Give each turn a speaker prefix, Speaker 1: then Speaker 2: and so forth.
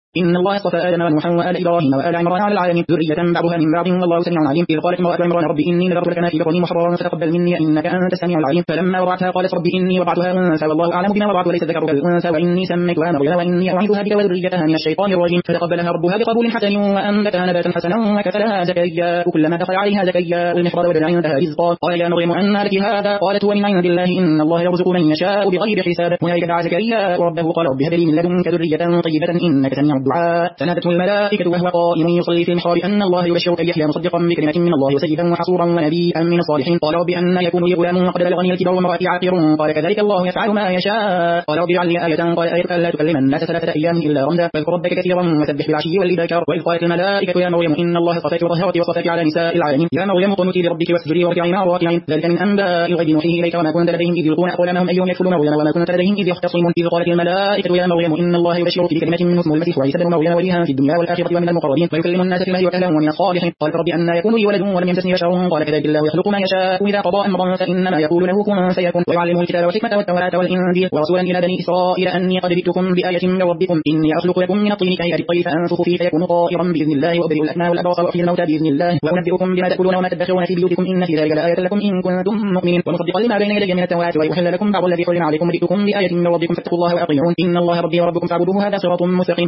Speaker 1: إن الله اصطفى آدم ونوحا وآل إبراهيم وآل عمران على العالمين ذرية بعضها من بعض والله سميع عليم. إذ قالت امرأة عمران رب إني نذرت لك ما في بطني محررا فتقبل مني إنك أنت السميع العليم. فلما وضعتها قالت رب إني وضعتها أنثى والله أعلم بما وضعت وليس الذكر كالأنثى وإني سميتها مريم وإني أعيذها بك وذريتها من الشيطان الرجيم. فتقبلها ربها بقبول حسن وأنبتها نباتا حسنا وكفلها زكريا كلما دخل عليها زكريا المحراب وجد عندها رزقا قال يا مريم أنى لك هذا قالت هو من عند الله إن الله يرزق من يشاء بغير حساب. هنالك دعا زكريا ربه قال رب هب لي من لدنك ذرية طيبة إنك سميع الدعاء. فنادته الملائكة وهو قائم يصلي في المحراب أن الله يبشرك بيحيى مصدقا بكلمة من الله وسيدا وحصورا ونبيا من الصالحين. قال رب أن يكون لي غلام وقد بلغني الكبر وامرأتي عاقر قال كذلك الله يفعل ما يشاء. قال رب اجعل لي آية قال آيتك ألا تكلم الناس 3 أيام إلا رمزا فاذكر ربك كثيرا وسبح بالعشي والإبكار. وإذ قالت الملائكة يا مريم إن الله اصطفاك وطهرك وصفاك على نساء العالمين يا مريم قنتي لربك واسجدي واركعي مع الراكعين. ذلك من أنباء الغيب نوحيه إليك وما كنت لديهم إذ يلقون أقلامهم أيهم يكفل مريم وما كنت لديهم إذ يختصمون. إذ قالت الملائكة يا مريم إن الله يبشرك بكلمة منه اسمه المسيح عيسى بن مريم وليها في الدنيا والآخرة ومن المقربين ويكلم الناس في المهد وكهلا ومن الصالحين. قال رب أن يكون لي ولد ولم يمسسني بشر قال كذلك الله يخلق ما يشاء إذا قضى أمرا فإنما يقول له كن فيكون. ويعلمه الكتاب والحكمة والتوراة والإنجيل ورسولا إلى بني إسرائيل أني قد جئتكم بآية من ربكم إني أخلق لكم من الطين كهيئة الطير فأنفخ فيه فيكون طائرا بإذن الله وأبرئ الأكمى والأبرص وأحيي الموتى بإذن الله وأنبئكم بما تأكلون وما تدخرون في بيوتكم إن في ذلك لآية لكم إن كنتم مؤمنين. ومصدقا لما بين يدي من التوراة ويحل لكم بعض الذي حرم عليكم جئتكم بآية من ربكم فاتقوا الله وأطيعون إن الله ربي وربكم فاعبدوه هذا صراط مستقيم.